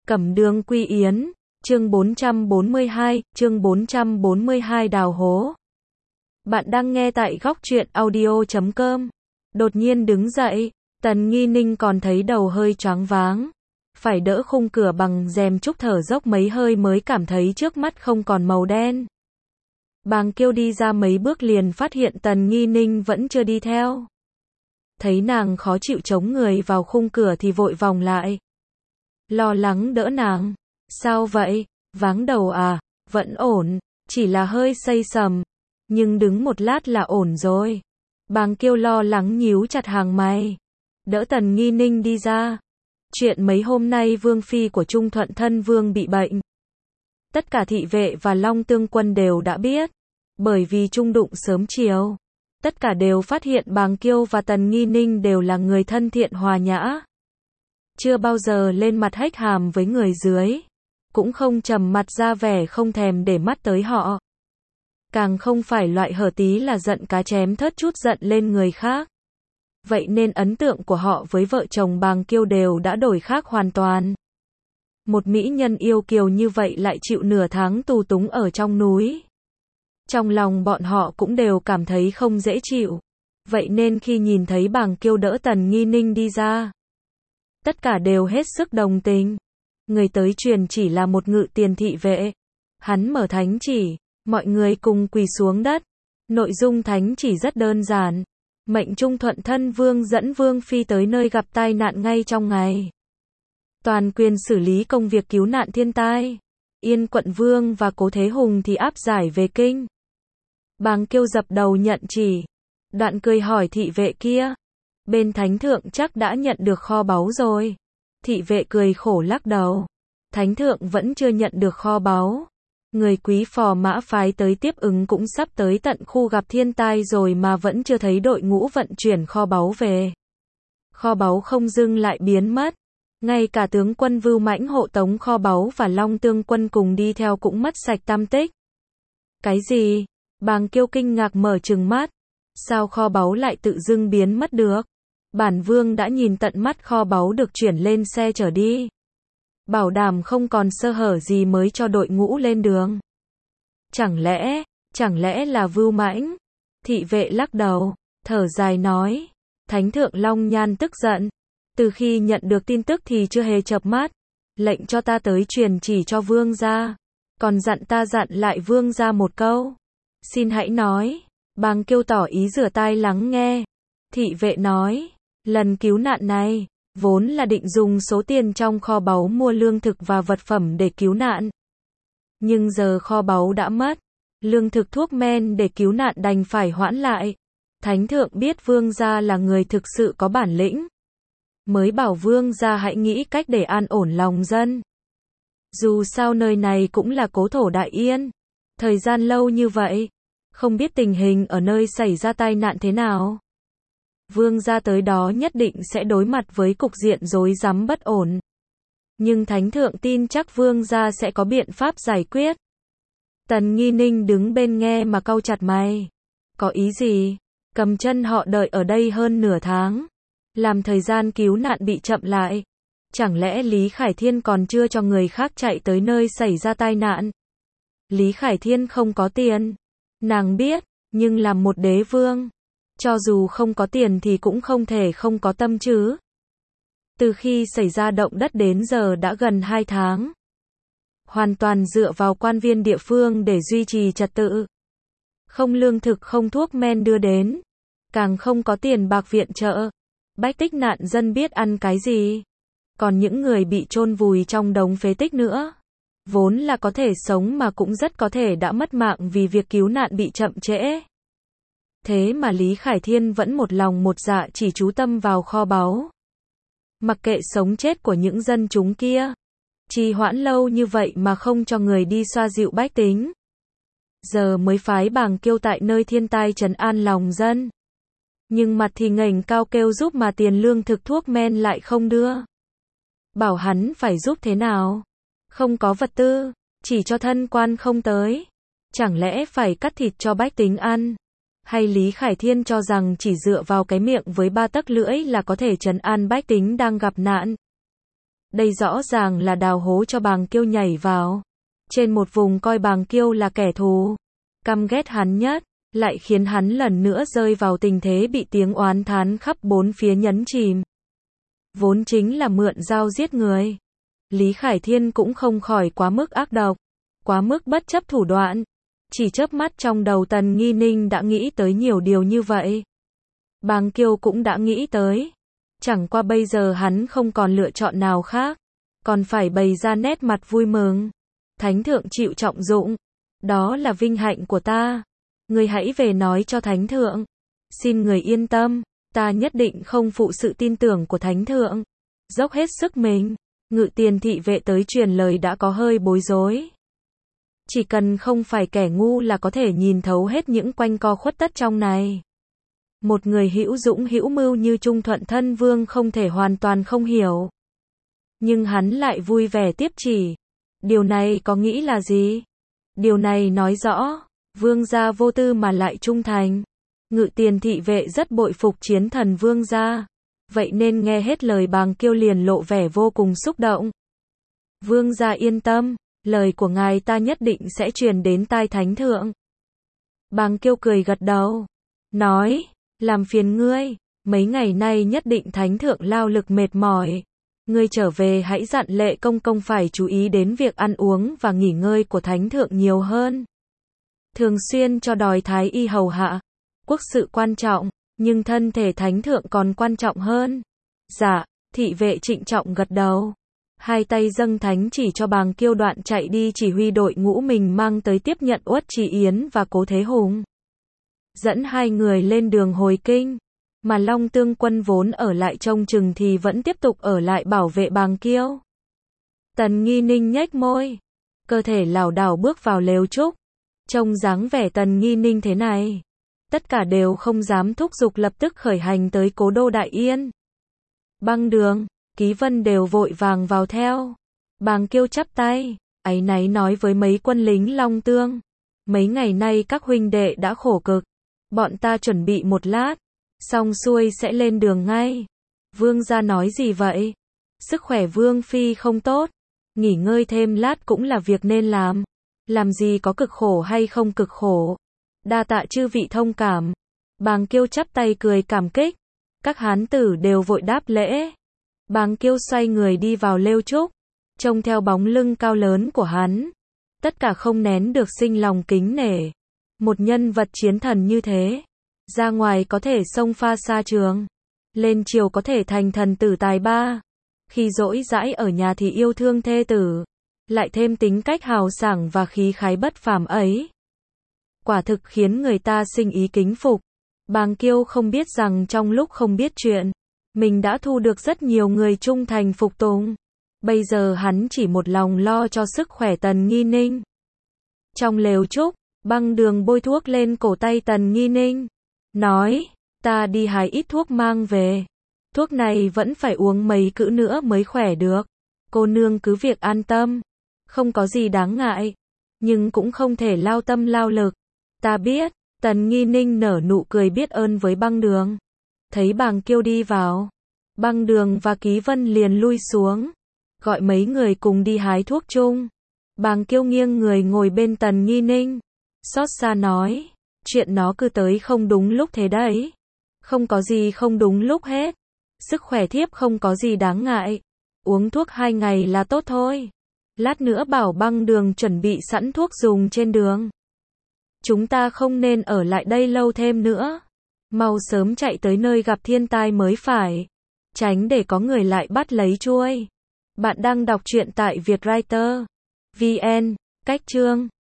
Cẩm Đường Quy Yến, chương 442 đào hố. Bạn đang nghe tại góc truyện audio.com. Đột nhiên đứng dậy, Tần Nghi Ninh còn thấy đầu hơi choáng váng. Phải đỡ khung cửa bằng rèm trúc thở dốc mấy hơi mới cảm thấy trước mắt không còn màu đen. Bàng Kiêu đi ra mấy bước liền phát hiện Tần Nghi Ninh vẫn chưa đi theo. Thấy nàng khó chịu chống người vào khung cửa thì vội vòng lại. Lo lắng đỡ nàng. Sao vậy? Váng đầu à? Vẫn ổn, chỉ là hơi say sầm. Nhưng đứng một lát là ổn rồi. Bàng Kiêu lo lắng nhíu chặt hàng mày. Đỡ Tần Nghi Ninh đi ra. Chuyện mấy hôm nay vương phi của Trung Thuận Thân Vương bị bệnh. Tất cả thị vệ và Long Tương Quân đều đã biết. Bởi vì chung đụng sớm chiều. Tất cả đều phát hiện Bàng Kiêu và Tần Nghi Ninh đều là người thân thiện hòa nhã. Chưa bao giờ lên mặt hách hàm với người dưới. Cũng không trầm mặt ra vẻ không thèm để mắt tới họ. Càng không phải loại hở tí là giận cá chém thớt chút giận lên người khác. Vậy nên ấn tượng của họ với vợ chồng Bàng Kiêu đều đã đổi khác hoàn toàn. Một mỹ nhân yêu kiều như vậy lại chịu nửa tháng tù túng ở trong núi. Trong lòng bọn họ cũng đều cảm thấy không dễ chịu. Vậy nên khi nhìn thấy Bàng Kiêu đỡ Tần Nghi Ninh đi ra, tất cả đều hết sức đồng tình. Người tới truyền chỉ là một ngự tiền thị vệ. Hắn mở thánh chỉ, mọi người cùng quỳ xuống đất. Nội dung thánh chỉ rất đơn giản. Mệnh Trung Thuận Thân Vương dẫn Vương Phi tới nơi gặp tai nạn ngay trong ngày. Toàn quyền xử lý công việc cứu nạn thiên tai. Yên Quận Vương và Cố Thế Hùng thì áp giải về kinh. Bàng Kiêu dập đầu nhận chỉ. Đoạn cười hỏi thị vệ kia. Bên thánh thượng chắc đã nhận được kho báu rồi. Thị vệ cười khổ lắc đầu. Thánh thượng vẫn chưa nhận được kho báu. Người quý phò mã phái tới tiếp ứng cũng sắp tới tận khu gặp thiên tai rồi mà vẫn chưa thấy đội ngũ vận chuyển kho báu về. Kho báu không dưng lại biến mất. Ngay cả tướng quân Vưu Mãnh hộ tống kho báu và Long Tương Quân cùng đi theo cũng mất sạch tăm tích. Cái gì? Bàng Kiêu kinh ngạc mở trừng mắt. Sao kho báu lại tự dưng biến mất được? Bản vương đã nhìn tận mắt kho báu được chuyển lên xe chở đi. Bảo đảm không còn sơ hở gì mới cho đội ngũ lên đường. Chẳng lẽ là Vưu Mãnh? Thị vệ lắc đầu, thở dài nói. Thánh thượng Long Nhan tức giận. Từ khi nhận được tin tức thì chưa hề chợp mắt. Lệnh cho ta tới truyền chỉ cho vương gia. Còn dặn lại vương gia một câu. Xin hãy nói. Bàng Kiêu tỏ ý rửa tai lắng nghe. Thị vệ nói. Lần cứu nạn này, vốn là định dùng số tiền trong kho báu mua lương thực và vật phẩm để cứu nạn. Nhưng giờ kho báu đã mất. Lương thực thuốc men để cứu nạn đành phải hoãn lại. Thánh thượng biết vương gia là người thực sự có bản lĩnh. Mới bảo vương gia hãy nghĩ cách để an ổn lòng dân. Dù sao nơi này cũng là cố thổ Đại Yên. Thời gian lâu như vậy, không biết tình hình ở nơi xảy ra tai nạn thế nào. Vương gia tới đó nhất định sẽ đối mặt với cục diện rối rắm bất ổn. Nhưng thánh thượng tin chắc vương gia sẽ có biện pháp giải quyết. Tần Nghi Ninh đứng bên nghe mà cau chặt mày. Có ý gì? Cầm chân họ đợi ở đây hơn nửa tháng. Làm thời gian cứu nạn bị chậm lại. Chẳng lẽ Lý Khải Thiên còn chưa cho người khác chạy tới nơi xảy ra tai nạn? Lý Khải Thiên không có tiền. Nàng biết, nhưng làm một đế vương. Cho dù không có tiền thì cũng không thể không có tâm chứ. Từ khi xảy ra động đất đến giờ đã gần 2 tháng. Hoàn toàn dựa vào quan viên địa phương để duy trì trật tự. Không lương thực không thuốc men đưa đến. Càng không có tiền bạc viện trợ. Bách tích nạn dân biết ăn cái gì. Còn những người bị chôn vùi trong đống phế tích nữa. Vốn là có thể sống mà cũng rất có thể đã mất mạng vì việc cứu nạn bị chậm trễ. Thế mà Lý Khải Thiên vẫn một lòng một dạ chỉ chú tâm vào kho báu. Mặc kệ sống chết của những dân chúng kia. Trì hoãn lâu như vậy mà không cho người đi xoa dịu bách tính. Giờ mới phái Bàng Kiêu tại nơi thiên tai trấn an lòng dân. Nhưng mặt thì ngẩng cao kêu giúp mà tiền lương thực thuốc men lại không đưa. Bảo hắn phải giúp thế nào? Không có vật tư, chỉ cho thân quan không tới. Chẳng lẽ phải cắt thịt cho bách tính ăn? Hay Lý Khải Thiên cho rằng chỉ dựa vào cái miệng với 3 tấc lưỡi là có thể trấn an bách tính đang gặp nạn? Đây rõ ràng là đào hố cho Bàng Kiêu nhảy vào. Trên một vùng coi Bàng Kiêu là kẻ thù, căm ghét hắn nhất, lại khiến hắn lần nữa rơi vào tình thế bị tiếng oán thán khắp bốn phía nhấn chìm. Vốn chính là mượn dao giết người. Lý Khải Thiên cũng không khỏi quá mức ác độc, quá mức bất chấp thủ đoạn. Chỉ chớp mắt trong đầu Tần Nghi Ninh đã nghĩ tới nhiều điều như vậy. Bàng Kiêu cũng đã nghĩ tới. Chẳng qua bây giờ hắn không còn lựa chọn nào khác, còn phải bày ra nét mặt vui mừng. Thánh thượng chịu trọng dụng, đó là vinh hạnh của ta. Người hãy về nói cho Thánh thượng. Xin người yên tâm, ta nhất định không phụ sự tin tưởng của Thánh thượng. Dốc hết sức mình. Ngự tiền thị vệ tới truyền lời đã có hơi bối rối. Chỉ cần không phải kẻ ngu là có thể nhìn thấu hết những quanh co khuất tất trong này. Một người hữu dũng hữu mưu như Trung Thuận Thân Vương không thể hoàn toàn không hiểu. Nhưng hắn lại vui vẻ tiếp chỉ. Điều này có nghĩ là gì? Điều này nói rõ, vương gia vô tư mà lại trung thành. Ngự tiền thị vệ rất bội phục chiến thần vương gia. Vậy nên nghe hết lời Bàng Kiêu liền lộ vẻ vô cùng xúc động. Vương gia yên tâm, lời của ngài ta nhất định sẽ truyền đến tai Thánh thượng. Bàng Kiêu cười gật đầu, nói, làm phiền ngươi, mấy ngày nay nhất định Thánh thượng lao lực mệt mỏi. Ngươi trở về hãy dặn Lệ công công phải chú ý đến việc ăn uống và nghỉ ngơi của Thánh thượng nhiều hơn. Thường xuyên cho đòi thái y hầu hạ. Quốc sự quan trọng, nhưng thân thể Thánh thượng còn quan trọng hơn. Dạ, thị vệ trịnh trọng gật đầu. Hai tay dâng thánh chỉ cho Bàng Kiêu đoạn chạy đi chỉ huy đội ngũ mình mang tới tiếp nhận Uất Trì Yến và Cố Thế Hùng. Dẫn hai người lên đường hồi kinh. Mà Long Tương quân vốn ở lại trông chừng thì vẫn tiếp tục ở lại bảo vệ Bàng Kiêu. Tần Nghi Ninh nhếch môi, cơ thể lảo đảo bước vào lều trúc. Trông dáng vẻ Tần Nghi Ninh thế này, tất cả đều không dám thúc giục lập tức khởi hành tới cố đô Đại Yên. Băng Đường, Ký Vân đều vội vàng vào theo. Bàng Kiêu chắp tay, áy náy nói với mấy quân lính Long Tương. Mấy ngày nay các huynh đệ đã khổ cực. Bọn ta chuẩn bị một lát, xong xuôi sẽ lên đường ngay. Vương gia nói gì vậy? Sức khỏe Vương Phi không tốt. Nghỉ ngơi thêm lát cũng là việc nên làm. Làm gì có cực khổ hay không cực khổ. Đa tạ chư vị thông cảm. Bàng Kiêu chắp tay cười cảm kích. Các hán tử đều vội đáp lễ. Bàng Kiêu xoay người đi vào lêu trúc. Trông theo bóng lưng cao lớn của hắn, tất cả không nén được sinh lòng kính nể. Một nhân vật chiến thần như thế, ra ngoài có thể xông pha xa trường, lên triều có thể thành thần tử tài ba, khi rỗi rãi ở nhà thì yêu thương thê tử, lại thêm tính cách hào sảng và khí khái bất phàm ấy. Quả thực khiến người ta sinh ý kính phục. Bàng Kiêu không biết rằng trong lúc không biết chuyện, mình đã thu được rất nhiều người trung thành phục tùng. Bây giờ hắn chỉ một lòng lo cho sức khỏe Tần Nghi Ninh. Trong lều trúc, Băng Đường bôi thuốc lên cổ tay Tần Nghi Ninh, nói, ta đi hái ít thuốc mang về. Thuốc này vẫn phải uống mấy cữ nữa mới khỏe được. Cô nương cứ việc an tâm, không có gì đáng ngại, nhưng cũng không thể lao tâm lao lực. Ta biết. Tần Nghi Ninh nở nụ cười biết ơn với Băng Đường. Thấy Bàng Kiêu đi vào, Băng Đường và Ký Vân liền lui xuống, gọi mấy người cùng đi hái thuốc chung. Bàng Kiêu nghiêng người ngồi bên Tần Nghi Ninh, xót xa nói, chuyện nó cứ tới không đúng lúc thế đấy. Không có gì không đúng lúc hết. Sức khỏe thiếp không có gì đáng ngại. Uống thuốc 2 ngày là tốt thôi. Lát nữa bảo Băng Đường chuẩn bị sẵn thuốc dùng trên đường. Chúng ta không nên ở lại đây lâu thêm nữa. Mau sớm chạy tới nơi gặp thiên tai mới phải. Tránh để có người lại bắt lấy chuôi. Bạn đang đọc truyện tại Vietwriter.vn. Cách chương